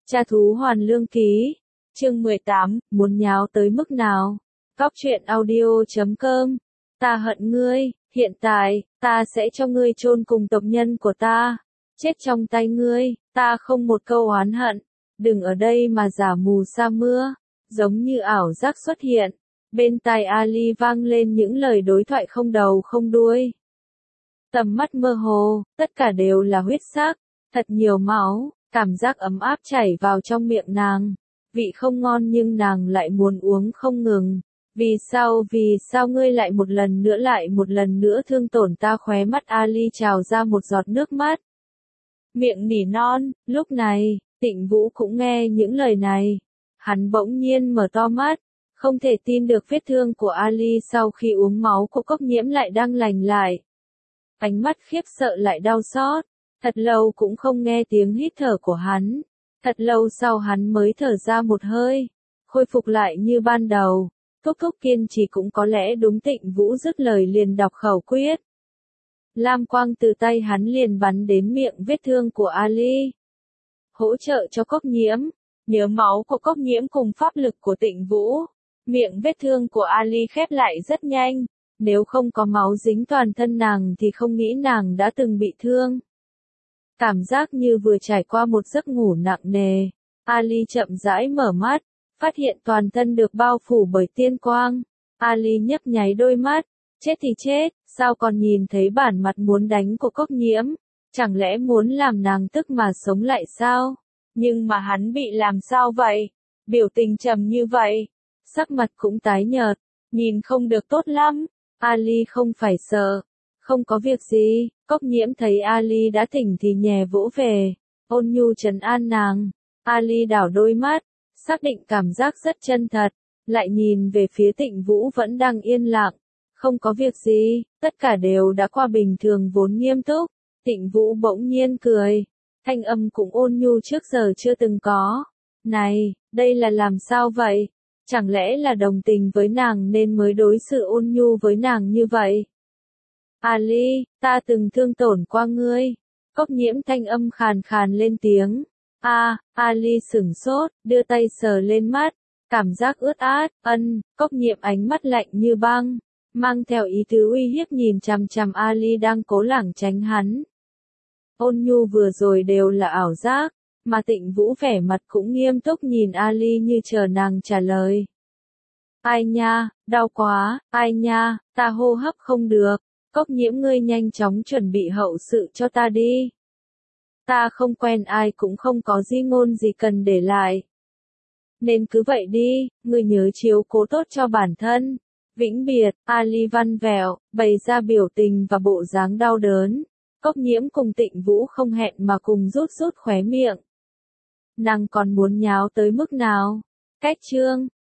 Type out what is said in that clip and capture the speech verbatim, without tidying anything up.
Cha thú hoàn lương ký. Chương mười tám, muốn nháo tới mức nào? Góc truyện audio chấm com. Ta hận ngươi, hiện tại, ta sẽ cho ngươi chôn cùng tộc nhân của ta. Chết trong tay ngươi, ta không một câu oán hận. Đừng ở đây mà giả mù sa mưa. Giống như ảo giác xuất hiện. Bên tai Ali vang lên những lời đối thoại không đầu không đuôi. Tầm mắt mơ hồ, tất cả đều là huyết sắc, thật nhiều máu, cảm giác ấm áp chảy vào trong miệng nàng. Vị không ngon nhưng nàng lại muốn uống không ngừng. Vì sao, vì sao ngươi lại một lần nữa lại một lần nữa thương tổn ta? Khóe mắt Ali trào ra một giọt nước mắt. Miệng nỉ non, lúc này, Tịnh Vũ cũng nghe những lời này. Hắn bỗng nhiên mở to mắt, không thể tin được vết thương của Ali sau khi uống máu của Cốc Nhiễm lại đang lành lại. Ánh mắt khiếp sợ lại đau xót, thật lâu cũng không nghe tiếng hít thở của hắn. Thật lâu sau hắn mới thở ra một hơi, khôi phục lại như ban đầu. Thúc thúc kiên trì cũng có lẽ đúng. Tịnh Vũ dứt lời liền đọc khẩu quyết. Lam quang từ tay hắn liền bắn đến miệng vết thương của Ali. Hỗ trợ cho Cốc Nhiễm, nhớ máu của Cốc Nhiễm cùng pháp lực của Tịnh Vũ. Miệng vết thương của Ali khép lại rất nhanh. Nếu không có máu dính toàn thân nàng thì không nghĩ nàng đã từng bị thương. Cảm giác như vừa trải qua một giấc ngủ nặng nề. Ali chậm rãi mở mắt, phát hiện toàn thân được bao phủ bởi tiên quang. Ali nhấp nháy đôi mắt, chết thì chết, sao còn nhìn thấy bản mặt muốn đánh của Cốc Nhiễm? Chẳng lẽ muốn làm nàng tức mà sống lại sao? Nhưng mà hắn bị làm sao vậy? Biểu tình trầm như vậy, sắc mặt cũng tái nhợt, nhìn không được tốt lắm. Ali không phải sợ, không có việc gì. Cốc Nhiễm thấy Ali đã tỉnh thì nhẹ vỗ về, ôn nhu trấn an nàng. Ali đảo đôi mắt, xác định cảm giác rất chân thật, lại nhìn về phía Tịnh Vũ vẫn đang yên lặng. Không có việc gì, tất cả đều đã qua. Bình thường vốn nghiêm túc, Tịnh Vũ bỗng nhiên cười, thanh âm cũng ôn nhu trước giờ chưa từng có. Này, đây là làm sao vậy? Chẳng lẽ là đồng tình với nàng nên mới đối xử ôn nhu với nàng như vậy? Ali, ta từng thương tổn qua ngươi. Cốc Nhiễm thanh âm khàn khàn lên tiếng. A, à, Ali sửng sốt, đưa tay sờ lên mắt, cảm giác ướt át. Ân. Cốc Nhiễm ánh mắt lạnh như băng, mang theo ý tứ uy hiếp nhìn chằm chằm Ali đang cố lảng tránh hắn. Ôn nhu vừa rồi đều là ảo giác, mà Tịnh Vũ vẻ mặt cũng nghiêm túc nhìn Ali như chờ nàng trả lời. Ai nha, đau quá, ai nha, ta hô hấp không được. Cốc Nhiễm, ngươi nhanh chóng chuẩn bị hậu sự cho ta đi. Ta không quen ai cũng không có di ngôn gì cần để lại. Nên cứ vậy đi, ngươi nhớ chiếu cố tốt cho bản thân. Vĩnh biệt. Ali văn vẹo, bày ra biểu tình và bộ dáng đau đớn. Cốc Nhiễm cùng Tịnh Vũ không hẹn mà cùng rút rút khóe miệng. Nàng còn muốn nháo tới mức nào? Cách chương